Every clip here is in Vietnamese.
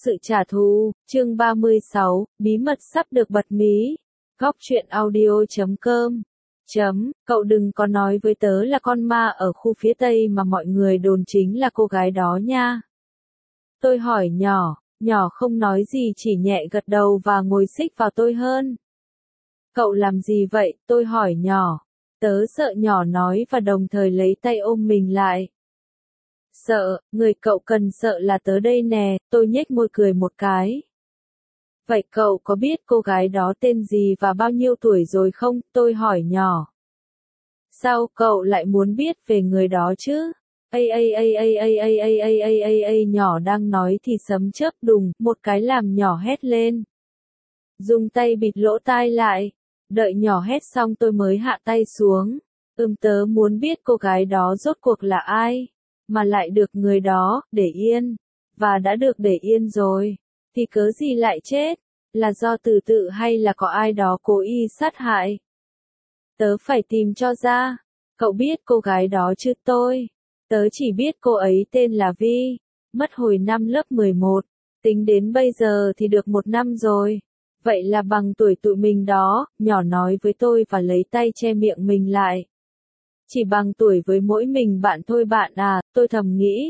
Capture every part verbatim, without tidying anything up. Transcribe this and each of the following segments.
sự trả thù, chương ba mươi sáu, bí mật sắp được bật mí. Góc truyện audio chấm com. Chấm, cậu đừng có nói với tớ là con ma ở khu phía Tây mà mọi người đồn chính là cô gái đó nha. Tôi hỏi nhỏ, nhỏ không nói gì chỉ nhẹ gật đầu và ngồi xích vào tôi hơn. Cậu làm gì vậy, tôi hỏi nhỏ. Tớ sợ nhỏ nói và đồng thời lấy tay ôm mình lại. Sợ, người cậu cần sợ là tớ đây nè, tôi nhếch môi cười một cái. Vậy cậu có biết cô gái đó tên gì và bao nhiêu tuổi rồi không, tôi hỏi nhỏ. Sao cậu lại muốn biết về người đó chứ? Ây ây ây ây ây ây ây ây ây ây ây nhỏ đang nói thì sấm chớp đùng, một cái làm nhỏ hét lên. Dùng tay bịt lỗ tai lại. Đợi nhỏ hét xong tôi mới hạ tay xuống. Ừm tớ muốn biết cô gái đó rốt cuộc là ai, mà lại được người đó để yên, và đã được để yên rồi, thì cớ gì lại chết, là do tự tự hay là có ai đó cố ý sát hại? Tớ phải tìm cho ra. Cậu biết cô gái đó chứ tôi? Tớ chỉ biết cô ấy tên là Vi, mất hồi năm lớp mười một, tính đến bây giờ thì được một năm rồi. Vậy là bằng tuổi tụi mình đó, nhỏ nói với tôi và lấy tay che miệng mình lại. Chỉ bằng tuổi với mỗi mình bạn thôi bạn à, tôi thầm nghĩ.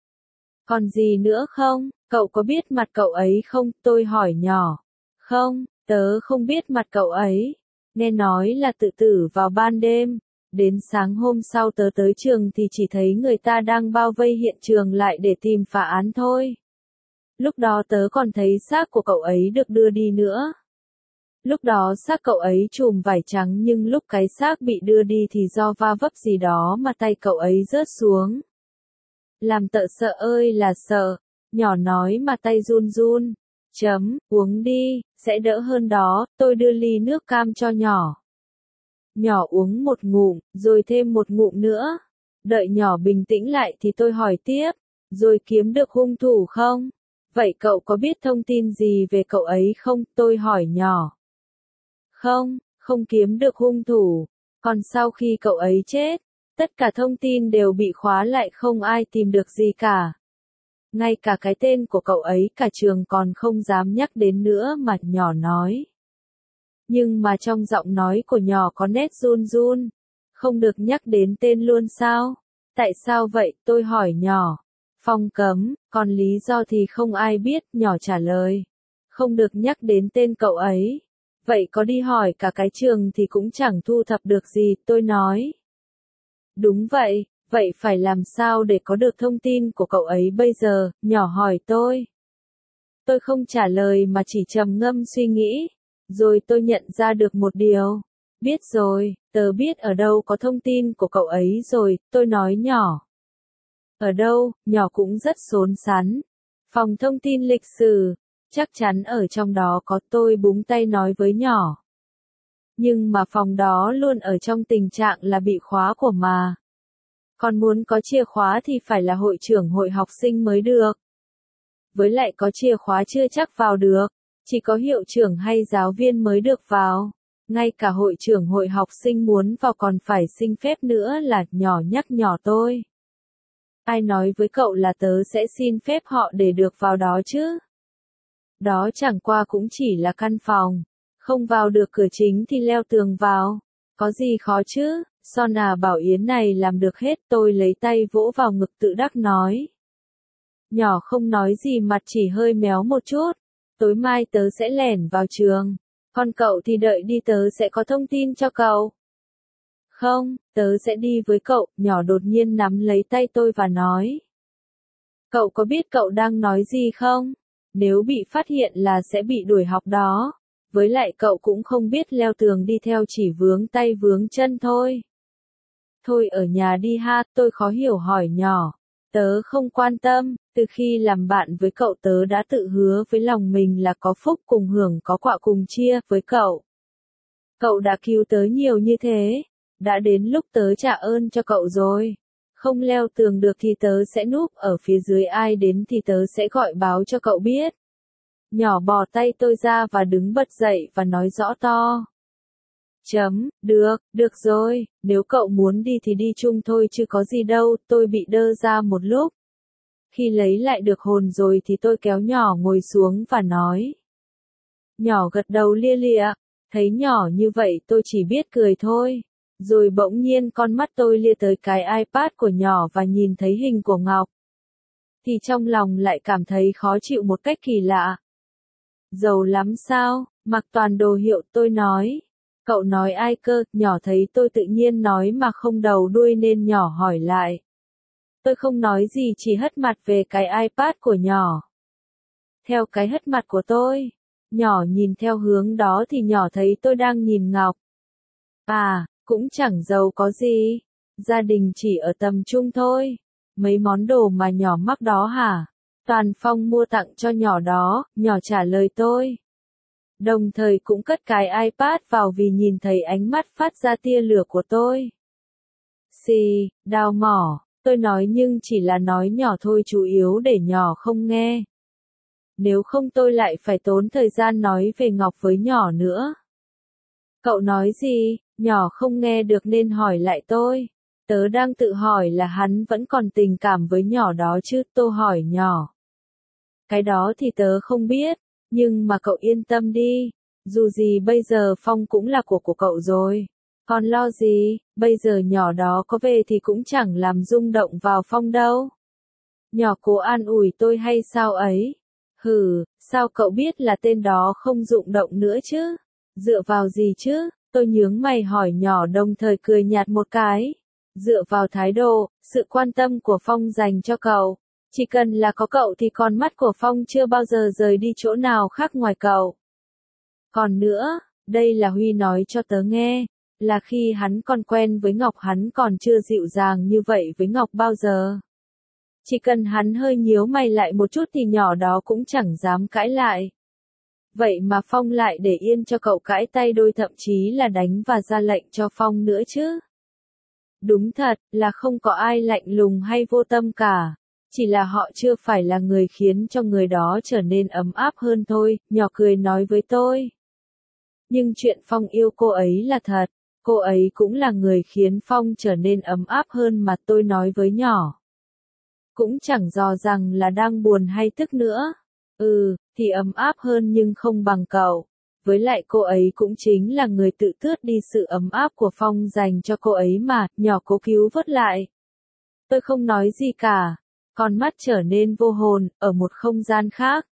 Còn gì nữa không, cậu có biết mặt cậu ấy không, tôi hỏi nhỏ. Không, tớ không biết mặt cậu ấy. Nghe nói là tự tử vào ban đêm. Đến sáng hôm sau tớ tới trường thì chỉ thấy người ta đang bao vây hiện trường lại để tìm phá án thôi. Lúc đó tớ còn thấy xác của cậu ấy được đưa đi nữa. Lúc đó xác cậu ấy trùm vải trắng nhưng lúc cái xác bị đưa đi thì do va vấp gì đó mà tay cậu ấy rớt xuống. Làm tợ sợ ơi là sợ, nhỏ nói mà tay run run. Chấm, uống đi, sẽ đỡ hơn đó, tôi đưa ly nước cam cho nhỏ. Nhỏ uống một ngụm, rồi thêm một ngụm nữa. Đợi nhỏ bình tĩnh lại thì tôi hỏi tiếp, rồi kiếm được hung thủ không? Vậy cậu có biết thông tin gì về cậu ấy không? Tôi hỏi nhỏ. Không, không kiếm được hung thủ. Còn sau khi cậu ấy chết, tất cả thông tin đều bị khóa lại không ai tìm được gì cả. Ngay cả cái tên của cậu ấy cả trường còn không dám nhắc đến nữa mà nhỏ nói. Nhưng mà trong giọng nói của nhỏ có nét run run. Không được nhắc đến tên luôn sao? Tại sao vậy? Tôi hỏi nhỏ. Phong cấm, còn lý do thì không ai biết, nhỏ trả lời. Không được nhắc đến tên cậu ấy. Vậy có đi hỏi cả cái trường thì cũng chẳng thu thập được gì, tôi nói. Đúng vậy, vậy phải làm sao để có được thông tin của cậu ấy bây giờ, nhỏ hỏi tôi. Tôi không trả lời mà chỉ trầm ngâm suy nghĩ. Rồi tôi nhận ra được một điều. Biết rồi, tớ biết ở đâu có thông tin của cậu ấy rồi, tôi nói nhỏ. Ở đâu, nhỏ cũng rất xốn xắn. Phòng thông tin lịch sử, chắc chắn ở trong đó có, tôi búng tay nói với nhỏ. Nhưng mà phòng đó luôn ở trong tình trạng là bị khóa của mà. Còn muốn có chìa khóa thì phải là hội trưởng hội học sinh mới được. Với lại có chìa khóa chưa chắc vào được, chỉ có hiệu trưởng hay giáo viên mới được vào. Ngay cả hội trưởng hội học sinh muốn vào còn phải xin phép nữa là, nhỏ nhắc nhỏ tôi. Ai nói với cậu là tớ sẽ xin phép họ để được vào đó chứ? Đó chẳng qua cũng chỉ là căn phòng. Không vào được cửa chính thì leo tường vào. Có gì khó chứ? Son à Bảo Yến này làm được hết, tôi lấy tay vỗ vào ngực tự đắc nói. Nhỏ không nói gì mặt chỉ hơi méo một chút. Tối mai tớ sẽ lẻn vào trường. Còn cậu thì đợi đi tớ sẽ có thông tin cho cậu. Không, tớ sẽ đi với cậu, nhỏ đột nhiên nắm lấy tay tôi và nói. Cậu có biết cậu đang nói gì không? Nếu bị phát hiện là sẽ bị đuổi học đó. Với lại cậu cũng không biết leo tường đi theo chỉ vướng tay vướng chân thôi. Thôi ở nhà đi ha, tôi khó hiểu hỏi nhỏ. Tớ không quan tâm, từ khi làm bạn với cậu tớ đã tự hứa với lòng mình là có phúc cùng hưởng có quả cùng chia với cậu. Cậu đã cứu tớ nhiều như thế, đã đến lúc tớ trả ơn cho cậu rồi. Không leo tường được thì tớ sẽ núp ở phía dưới, ai đến thì tớ sẽ gọi báo cho cậu biết. Nhỏ bỏ tay tôi ra và đứng bật dậy và nói rõ to. Chấm, được, được rồi, nếu cậu muốn đi thì đi chung thôi chứ có gì đâu, tôi bị đơ ra một lúc. Khi lấy lại được hồn rồi thì tôi kéo nhỏ ngồi xuống và nói. Nhỏ gật đầu lia lịa, thấy nhỏ như vậy tôi chỉ biết cười thôi. Rồi bỗng nhiên con mắt tôi lia tới cái iPad của nhỏ và nhìn thấy hình của Ngọc. Thì trong lòng lại cảm thấy khó chịu một cách kỳ lạ. Giàu lắm sao, mặc toàn đồ hiệu tôi nói. Cậu nói ai cơ, nhỏ thấy tôi tự nhiên nói mà không đầu đuôi nên nhỏ hỏi lại. Tôi không nói gì chỉ hất mặt về cái iPad của nhỏ. Theo cái hất mặt của tôi, nhỏ nhìn theo hướng đó thì nhỏ thấy tôi đang nhìn Ngọc. À, cũng chẳng giàu có gì, gia đình chỉ ở tầm trung thôi. Mấy món đồ mà nhỏ mắc đó hả? Toàn Phong mua tặng cho nhỏ đó, nhỏ trả lời tôi. Đồng thời cũng cất cái iPad vào vì nhìn thấy ánh mắt phát ra tia lửa của tôi. Xì, đào mỏ, tôi nói nhưng chỉ là nói nhỏ thôi chủ yếu để nhỏ không nghe. Nếu không tôi lại phải tốn thời gian nói về Ngọc với nhỏ nữa. Cậu nói gì, nhỏ không nghe được nên hỏi lại tôi. Tớ đang tự hỏi là hắn vẫn còn tình cảm với nhỏ đó chứ, tôi hỏi nhỏ. Cái đó thì tớ không biết, nhưng mà cậu yên tâm đi, dù gì bây giờ Phong cũng là của của cậu rồi. Còn lo gì, bây giờ nhỏ đó có về thì cũng chẳng làm rung động vào Phong đâu. Nhỏ cố an ủi tôi hay sao ấy? Hừ, sao cậu biết là tên đó không rung động nữa chứ? Dựa vào gì chứ? Tôi nhướng mày hỏi nhỏ đồng thời cười nhạt một cái. Dựa vào thái độ, sự quan tâm của Phong dành cho cậu. Chỉ cần là có cậu thì con mắt của Phong chưa bao giờ rời đi chỗ nào khác ngoài cậu. Còn nữa, đây là Huy nói cho tớ nghe, là khi hắn còn quen với Ngọc hắn còn chưa dịu dàng như vậy với Ngọc bao giờ. Chỉ cần hắn hơi nhíu mày lại một chút thì nhỏ đó cũng chẳng dám cãi lại. Vậy mà Phong lại để yên cho cậu cãi tay đôi thậm chí là đánh và ra lệnh cho Phong nữa chứ. Đúng thật, là không có ai lạnh lùng hay vô tâm cả. Chỉ là họ chưa phải là người khiến cho người đó trở nên ấm áp hơn thôi, nhỏ cười nói với tôi. Nhưng chuyện Phong yêu cô ấy là thật, cô ấy cũng là người khiến Phong trở nên ấm áp hơn mà tôi nói với nhỏ. Cũng chẳng dò rằng là đang buồn hay tức nữa. Ừ, thì ấm áp hơn nhưng không bằng cậu. Với lại cô ấy cũng chính là người tự tước đi sự ấm áp của Phong dành cho cô ấy mà, nhỏ cố cứu vớt lại. Tôi không nói gì cả. Con mắt trở nên vô hồn, ở một không gian khác.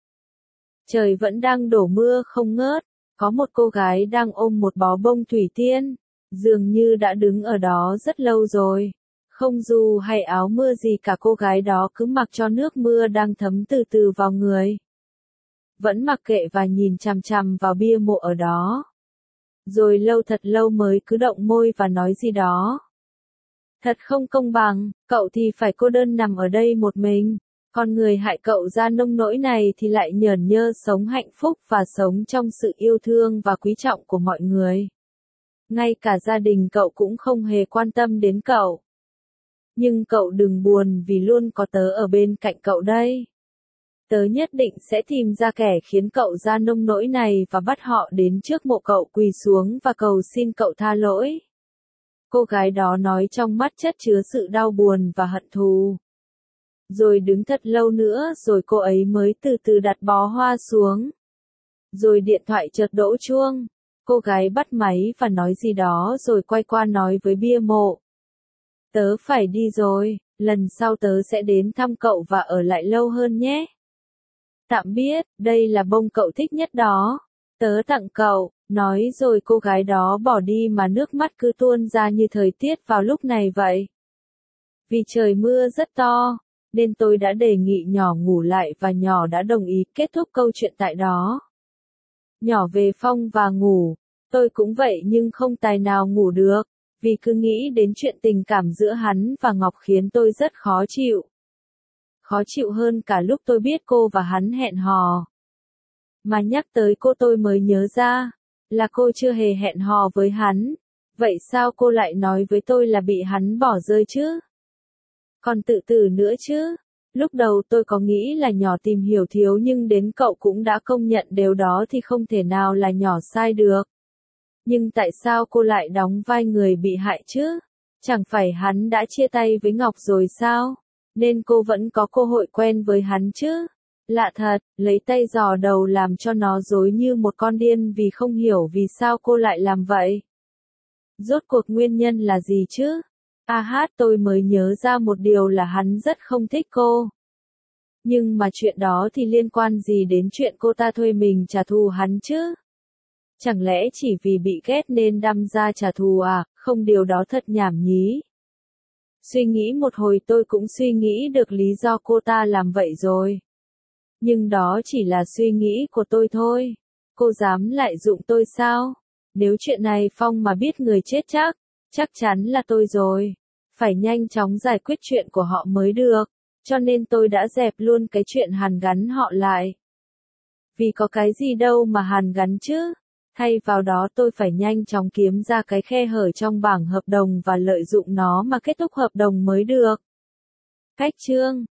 Trời vẫn đang đổ mưa không ngớt, có một cô gái đang ôm một bó bông thủy tiên, dường như đã đứng ở đó rất lâu rồi. Không dù hay áo mưa gì cả cô gái đó cứ mặc cho nước mưa đang thấm từ từ vào người. Vẫn mặc kệ và nhìn chằm chằm vào bia mộ ở đó. Rồi lâu thật lâu mới cứ động môi và nói gì đó. Thật không công bằng, cậu thì phải cô đơn nằm ở đây một mình, còn người hại cậu ra nông nỗi này thì lại nhởn nhơ sống hạnh phúc và sống trong sự yêu thương và quý trọng của mọi người. Ngay cả gia đình cậu cũng không hề quan tâm đến cậu. Nhưng cậu đừng buồn vì luôn có tớ ở bên cạnh cậu đây. Tớ nhất định sẽ tìm ra kẻ khiến cậu ra nông nỗi này và bắt họ đến trước mộ cậu quỳ xuống và cầu xin cậu tha lỗi. Cô gái đó nói trong mắt chất chứa sự đau buồn và hận thù. Rồi đứng thật lâu nữa rồi cô ấy mới từ từ đặt bó hoa xuống. Rồi điện thoại chợt đổ chuông. Cô gái bắt máy và nói gì đó rồi quay qua nói với bia mộ. Tớ phải đi rồi, lần sau tớ sẽ đến thăm cậu và ở lại lâu hơn nhé. Tạm biết, đây là bông cậu thích nhất đó. Tớ tặng cậu, nói rồi cô gái đó bỏ đi mà nước mắt cứ tuôn ra như thời tiết vào lúc này vậy. Vì trời mưa rất to, nên tôi đã đề nghị nhỏ ngủ lại và nhỏ đã đồng ý kết thúc câu chuyện tại đó. Nhỏ về Phong và ngủ, tôi cũng vậy nhưng không tài nào ngủ được, vì cứ nghĩ đến chuyện tình cảm giữa hắn và Ngọc khiến tôi rất khó chịu. Khó chịu hơn cả lúc tôi biết cô và hắn hẹn hò. Mà nhắc tới cô tôi mới nhớ ra, là cô chưa hề hẹn hò với hắn. Vậy sao cô lại nói với tôi là bị hắn bỏ rơi chứ? Còn tự tử nữa chứ? Lúc đầu tôi có nghĩ là nhỏ tìm hiểu thiếu nhưng đến cậu cũng đã công nhận điều đó thì không thể nào là nhỏ sai được. Nhưng tại sao cô lại đóng vai người bị hại chứ? Chẳng phải hắn đã chia tay với Ngọc rồi sao? nên cô vẫn có cơ hội quen với hắn chứ. Lạ thật, lấy tay giò đầu làm cho nó rối như một con điên vì không hiểu vì sao cô lại làm vậy. Rốt cuộc nguyên nhân là gì chứ? A hát tôi mới nhớ ra một điều là hắn rất không thích cô. Nhưng mà chuyện đó thì liên quan gì đến chuyện cô ta thuê mình trả thù hắn chứ? Chẳng lẽ chỉ vì bị ghét nên đâm ra trả thù à? Không, điều đó thật nhảm nhí. Suy nghĩ một hồi tôi cũng suy nghĩ được lý do cô ta làm vậy rồi. Nhưng đó chỉ là suy nghĩ của tôi thôi. Cô dám lại dụng tôi sao? Nếu chuyện này Phong mà biết người chết chắc, chắc chắn là tôi rồi. Phải nhanh chóng giải quyết chuyện của họ mới được. Cho nên tôi đã dẹp luôn cái chuyện hàn gắn họ lại. Vì có cái gì đâu mà hàn gắn chứ. Thay vào đó tôi phải nhanh chóng kiếm ra cái khe hở trong bảng hợp đồng và lợi dụng nó mà kết thúc hợp đồng mới được. Cách chương